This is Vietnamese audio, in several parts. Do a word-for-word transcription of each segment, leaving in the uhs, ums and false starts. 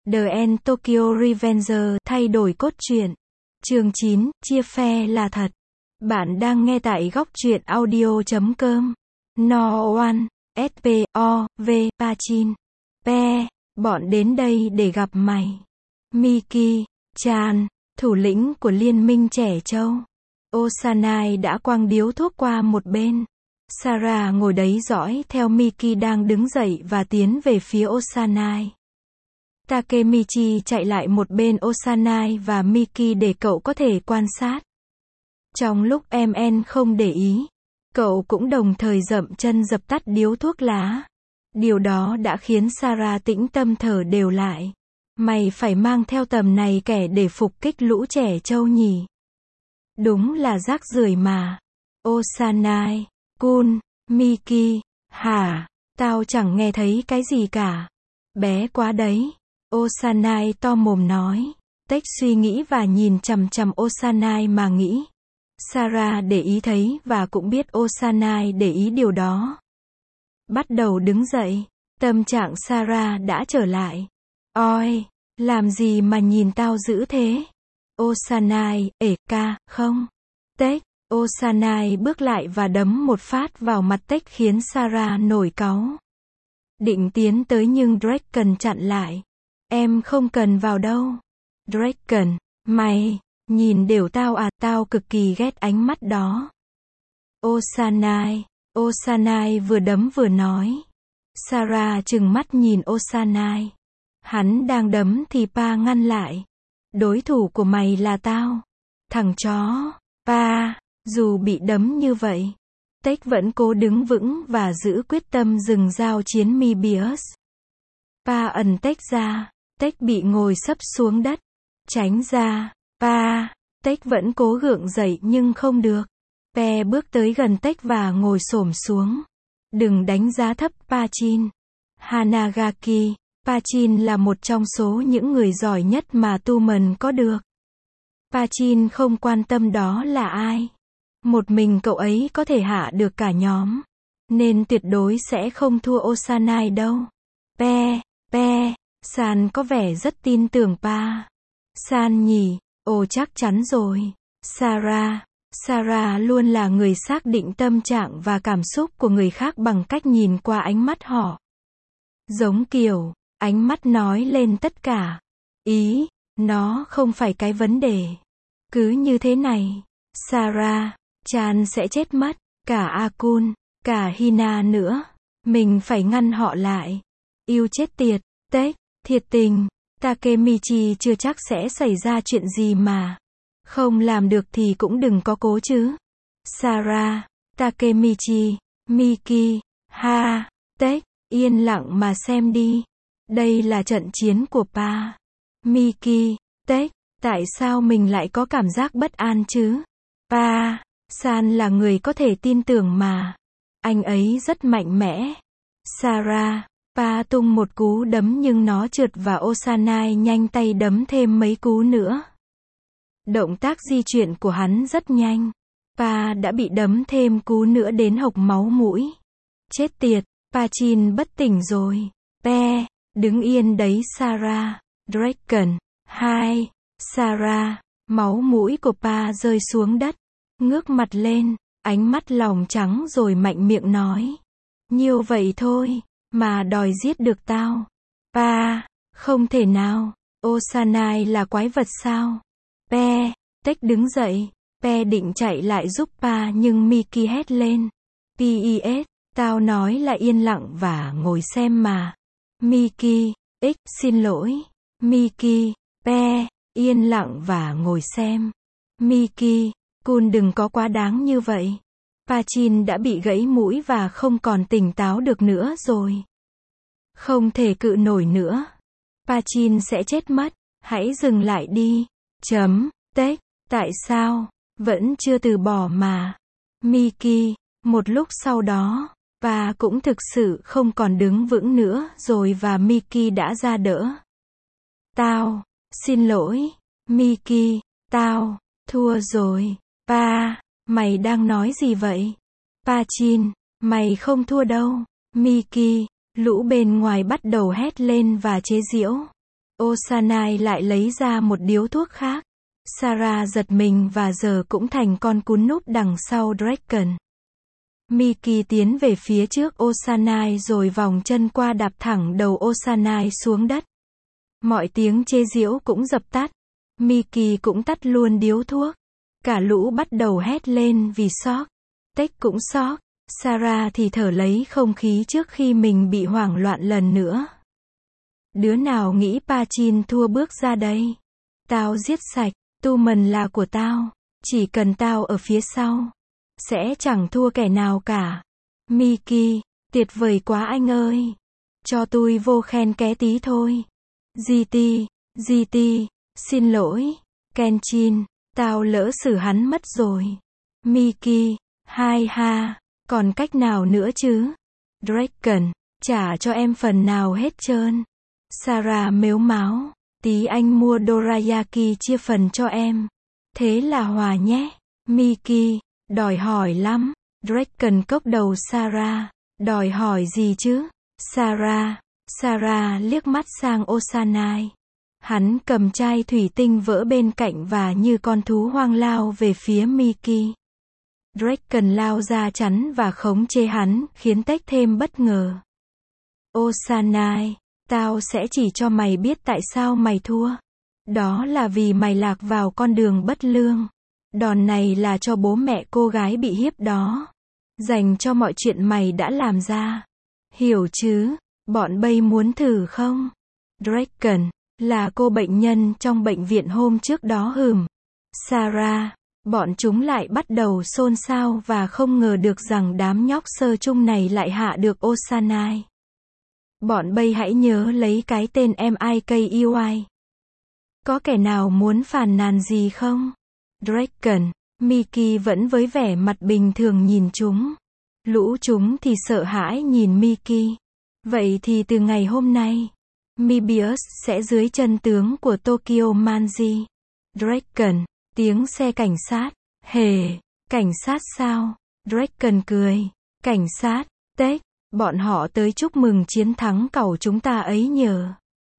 The End Tokyo Revenger thay đổi cốt truyện. Chương chín, chia phe là thật. Bạn đang nghe tại góc truyện audio chấm com. No One, S P O V, Pachin. Pe, bọn đến đây để gặp mày. Miki, Chan, thủ lĩnh của Liên minh Trẻ Trâu. Osanai đã quăng điếu thuốc qua một bên. Sarah ngồi đấy dõi theo Miki đang đứng dậy và tiến về phía Osanai. Takemichi chạy lại một bên Osanai và Miki để cậu có thể quan sát. Trong lúc em en không để ý, cậu cũng đồng thời dậm chân dập tắt điếu thuốc lá. Điều đó đã khiến Sarah tĩnh tâm thở đều lại. Mày phải mang theo tầm này kẻ để phục kích lũ Trẻ Trâu nhỉ? Đúng là rác rưởi mà. Osanai, Kun, Miki, hả? Tao chẳng nghe thấy cái gì cả. Bé quá đấy. Osanai to mồm nói. Tech suy nghĩ và nhìn chằm chằm Osanai mà nghĩ. Sarah để ý thấy và cũng biết Osanai để ý điều đó. Bắt đầu đứng dậy. Tâm trạng Sarah đã trở lại. Ôi, làm gì mà nhìn tao dữ thế? Osanai, ể ca, không? Tech. Osanai bước lại và đấm một phát vào mặt Tech khiến Sarah nổi cáu. Định tiến tới nhưng Draken chặn lại. Em không cần vào đâu. Draken, mày, nhìn đều tao à, tao cực kỳ ghét ánh mắt đó. Osanai, Osanai vừa đấm vừa nói. Sarah trừng mắt nhìn Osanai. Hắn đang đấm thì Pa ngăn lại. Đối thủ của mày là tao. Thằng chó. Pa, dù bị đấm như vậy, Tech vẫn cố đứng vững và giữ quyết tâm dừng giao chiến Mebius. Pa ẩn Tech ra. Tech bị ngồi sấp xuống đất. Tránh ra. Pa. Tech vẫn cố gượng dậy nhưng không được. Pe bước tới gần Tech và ngồi xổm xuống. Đừng đánh giá thấp Pachin. Hanagaki. Pachin là một trong số những người giỏi nhất mà Tumen có được. Pachin không quan tâm đó là ai. Một mình cậu ấy có thể hạ được cả nhóm. Nên tuyệt đối sẽ không thua Osanai đâu. Pe, Pe, San có vẻ rất tin tưởng Pa. San nhỉ, ồ chắc chắn rồi. Sarah, Sarah luôn là người xác định tâm trạng và cảm xúc của người khác bằng cách nhìn qua ánh mắt họ. Giống kiểu, ánh mắt nói lên tất cả. Ý, nó không phải cái vấn đề. Cứ như thế này, Sarah, Chan sẽ chết mất, cả Akun, cả Hina nữa. Mình phải ngăn họ lại. Yêu chết tiệt, Tech, thiệt tình, Takemichi chưa chắc sẽ xảy ra chuyện gì mà. Không làm được thì cũng đừng có cố chứ. Sarah, Takemichi, Miki, Ha, Tech, yên lặng mà xem đi. Đây là trận chiến của Pa. Miki, Tech, tại sao mình lại có cảm giác bất an chứ? Pa, San là người có thể tin tưởng mà. Anh ấy rất mạnh mẽ. Sarah, Pa tung một cú đấm nhưng nó trượt và Osanai nhanh tay đấm thêm mấy cú nữa. Động tác di chuyển của hắn rất nhanh. Pa đã bị đấm thêm cú nữa đến hộc máu mũi. Chết tiệt, Pachin bất tỉnh rồi. Pe, đứng yên đấy Sarah. Draken, hai. Sarah, máu mũi của Pa rơi xuống đất. Ngước mặt lên, ánh mắt lòng trắng rồi mạnh miệng nói. Nhiều vậy thôi, mà đòi giết được tao. Pa, không thể nào. Osanai là quái vật sao? Pe, Tech đứng dậy. Pe định chạy lại giúp Pa nhưng Miki hét lên. Pes, tao nói là yên lặng và ngồi xem mà. Miki, X, xin lỗi. Miki, Pe, yên lặng và ngồi xem. Miki, Kun đừng có quá đáng như vậy. Pachin đã bị gãy mũi và không còn tỉnh táo được nữa rồi. Không thể cự nổi nữa. Pachin sẽ chết mất. Hãy dừng lại đi. Chấm. Tech, tại sao? Vẫn chưa từ bỏ mà. Miki, một lúc sau đó, và cũng thực sự không còn đứng vững nữa rồi và Miki đã ra đỡ. Tao, xin lỗi. Miki, tao, thua rồi. Pa, mày đang nói gì vậy? Pachin, mày không thua đâu. Miki, lũ bên ngoài bắt đầu hét lên và chế giễu. Osanai lại lấy ra một điếu thuốc khác. Sarah giật mình và giờ cũng thành con cún núp đằng sau Draken. Miki tiến về phía trước Osanai rồi vòng chân qua đạp thẳng đầu Osanai xuống đất. Mọi tiếng chê giễu cũng dập tắt. Miki cũng tắt luôn điếu thuốc. Cả lũ bắt đầu hét lên vì sốc. Tech cũng sốc. Sarah thì thở lấy không khí trước khi mình bị hoảng loạn lần nữa. Đứa nào nghĩ Pachin thua bước ra đây? Tao giết sạch. Tumen là của tao. Chỉ cần tao ở phía sau. Sẽ chẳng thua kẻ nào cả. Miki, tuyệt vời quá anh ơi. Cho tôi vô khen ké tí thôi. giê tê, giê tê, xin lỗi. Kenshin, tao lỡ xử hắn mất rồi. Miki, hai ha, còn cách nào nữa chứ? Draken, trả cho em phần nào hết trơn. Sarah mếu máo, tí anh mua dorayaki chia phần cho em. Thế là hòa nhé. Miki, đòi hỏi lắm. Draken cốc đầu Sarah, đòi hỏi gì chứ? Sarah, Sarah liếc mắt sang Osanai. Hắn cầm chai thủy tinh vỡ bên cạnh và như con thú hoang lao về phía Miki. Draken lao ra chắn và khống chế hắn, khiến Tech thêm bất ngờ. Osanai, tao sẽ chỉ cho mày biết tại sao mày thua. Đó là vì mày lạc vào con đường bất lương. Đòn này là cho bố mẹ cô gái bị hiếp đó. Dành cho mọi chuyện mày đã làm ra. Hiểu chứ? Bọn bay muốn thử không? Draken, là cô bệnh nhân trong bệnh viện hôm trước đó hừm. Sarah, bọn chúng lại bắt đầu xôn xao và không ngờ được rằng đám nhóc sơ chung này lại hạ được Osanai. Bọn bay hãy nhớ lấy cái tên Miki. Có kẻ nào muốn phàn nàn gì không? Draken, Miki vẫn với vẻ mặt bình thường nhìn chúng. Lũ chúng thì sợ hãi nhìn Miki. Vậy thì từ ngày hôm nay, Mobius sẽ dưới chân tướng của Tokyo Manji. Draken, tiếng xe cảnh sát. Hề, cảnh sát sao? Draken cười. Cảnh sát, Tech, bọn họ tới chúc mừng chiến thắng cẩu chúng ta ấy nhờ.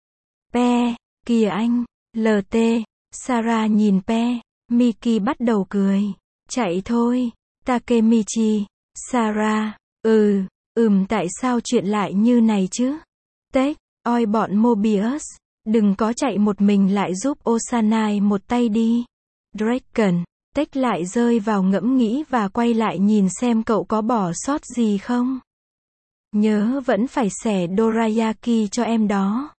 Pe, kìa anh, lờ tê, Sarah nhìn Pe, Miki bắt đầu cười. Chạy thôi, Takemichi, Sarah, ừ, ừm tại sao chuyện lại như này chứ? Tech, oi bọn Mobius, đừng có chạy một mình lại giúp Osanai một tay đi. Draken, Tech lại rơi vào ngẫm nghĩ và quay lại nhìn xem cậu có bỏ sót gì không. Nhớ vẫn phải xẻ dorayaki cho em đó.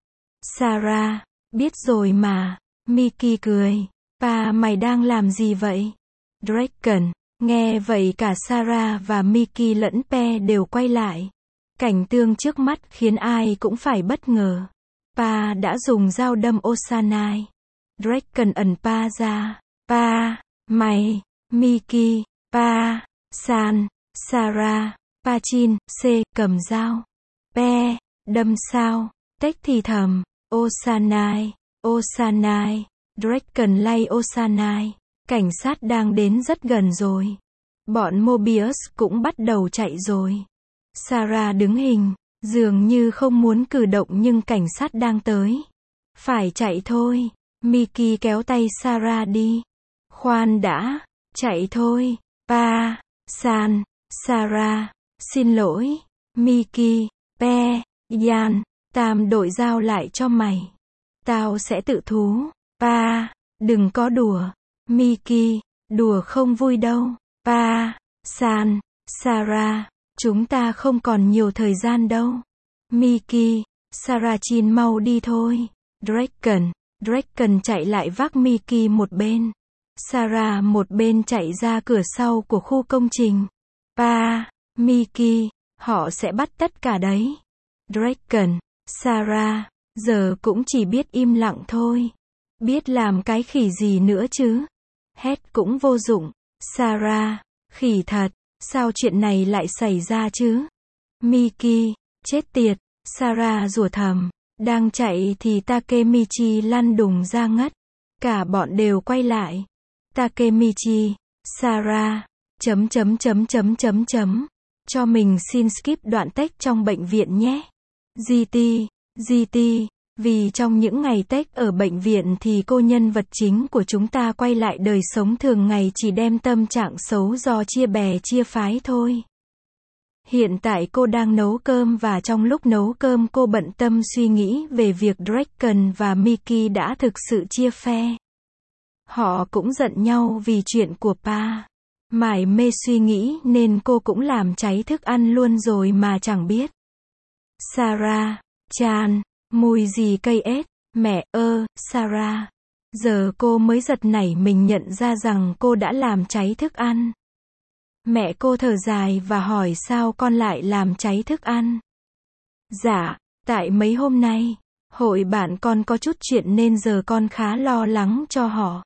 Sarah, biết rồi mà. Miki cười. Pa mày đang làm gì vậy? Draken, nghe vậy cả Sarah và Miki lẫn Pe đều quay lại. Cảnh tượng trước mắt khiến ai cũng phải bất ngờ. Pa đã dùng dao đâm Osanai. Draken ẩn Pa ra. Pa, mày, Miki, Pa, San, Sarah, Pachin, C, cầm dao. Pe, đâm sao? Tech thì thầm. Osanai, Osanai. Draken lay Osanai. Cảnh sát đang đến rất gần rồi. Bọn Mobius cũng bắt đầu chạy rồi. Sarah đứng hình, dường như không muốn cử động nhưng cảnh sát đang tới. Phải chạy thôi. Miki kéo tay Sarah đi. Khoan đã, chạy thôi. Pa, San, Sarah, xin lỗi. Miki, Pe, Yan, Tam đổi dao lại cho mày. Tao sẽ tự thú. Pa, đừng có đùa. Miki, đùa không vui đâu. Pa, San, Sarah, chúng ta không còn nhiều thời gian đâu. Miki, Sarachin mau đi thôi. Draken, Draken chạy lại vác Miki một bên. Sarah một bên chạy ra cửa sau của khu công trình. Pa, Miki, họ sẽ bắt tất cả đấy. Draken, Sarah, giờ cũng chỉ biết im lặng thôi. Biết làm cái khỉ gì nữa chứ? Hét cũng vô dụng. Sarah, khỉ thật, sao chuyện này lại xảy ra chứ? Miki, chết tiệt. Sarah rủa thầm. Đang chạy thì Takemichi lăn đùng ra ngất. Cả bọn đều quay lại. Takemichi, Sarah, chấm chấm chấm chấm chấm chấm. Cho mình xin skip đoạn text trong bệnh viện nhé. giê tê, giê tê, Vì trong những ngày Tết ở bệnh viện thì cô nhân vật chính của chúng ta quay lại đời sống thường ngày chỉ đem tâm trạng xấu do chia bè chia phái thôi. Hiện tại cô đang nấu cơm và trong lúc nấu cơm cô bận tâm suy nghĩ về việc Draken và Mickey đã thực sự chia phe. Họ cũng giận nhau vì chuyện của Pa. Mải mê suy nghĩ nên cô cũng làm cháy thức ăn luôn rồi mà chẳng biết. Sarah, Chan, mùi gì cây ếch, mẹ ơ, Sarah. Giờ cô mới giật nảy mình nhận ra rằng cô đã làm cháy thức ăn. Mẹ cô thở dài và hỏi sao con lại làm cháy thức ăn. Dạ, tại mấy hôm nay, hội bạn con có chút chuyện nên giờ con khá lo lắng cho họ.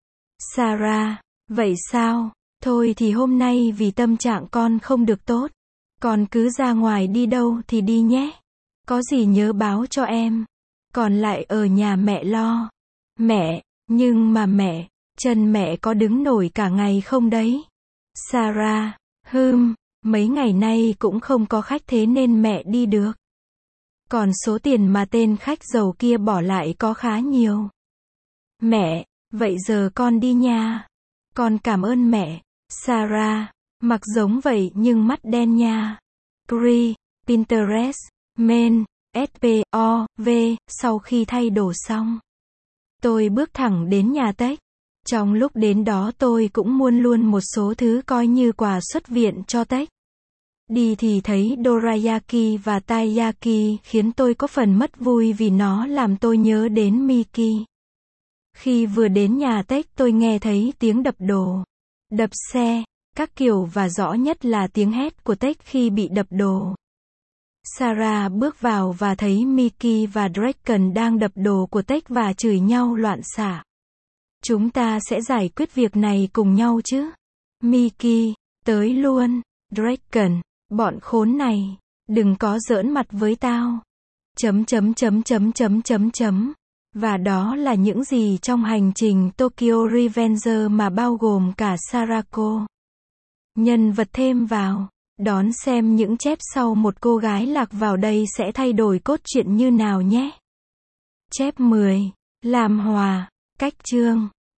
Sarah, vậy sao? Thôi thì hôm nay vì tâm trạng con không được tốt. Con cứ ra ngoài đi đâu thì đi nhé. Có gì nhớ báo cho em. Còn lại ở nhà mẹ lo. Mẹ, nhưng mà mẹ, chân mẹ có đứng nổi cả ngày không đấy? Sarah, hừm, mấy ngày nay cũng không có khách thế nên mẹ đi được. Còn số tiền mà tên khách giàu kia bỏ lại có khá nhiều. Mẹ, vậy giờ con đi nha. Con cảm ơn mẹ. Sarah, mặc giống vậy nhưng mắt đen nha. Cree, Pinterest, Men, ét pê o vê, sau khi thay đồ xong. Tôi bước thẳng đến nhà Tech. Trong lúc đến đó tôi cũng mua luôn một số thứ coi như quà xuất viện cho Tech. Đi thì thấy dorayaki và taiyaki khiến tôi có phần mất vui vì nó làm tôi nhớ đến Mickey. Khi vừa đến nhà Tech tôi nghe thấy tiếng đập đồ, đập xe, các kiểu và rõ nhất là tiếng hét của Tech khi bị đập đồ. Sarah bước vào và thấy Mickey và Draken đang đập đồ của Tech và chửi nhau loạn xạ. Chúng ta sẽ giải quyết việc này cùng nhau chứ? Mickey, tới luôn. Draken, bọn khốn này, đừng có giỡn mặt với tao. Chấm chấm chấm chấm chấm chấm chấm. Và đó là những gì trong hành trình Tokyo Revenger mà bao gồm cả Sarako. Nhân vật thêm vào. Đón xem những chép sau một cô gái lạc vào đây sẽ thay đổi cốt truyện như nào nhé. Chép mười. Làm hòa. Cách chương.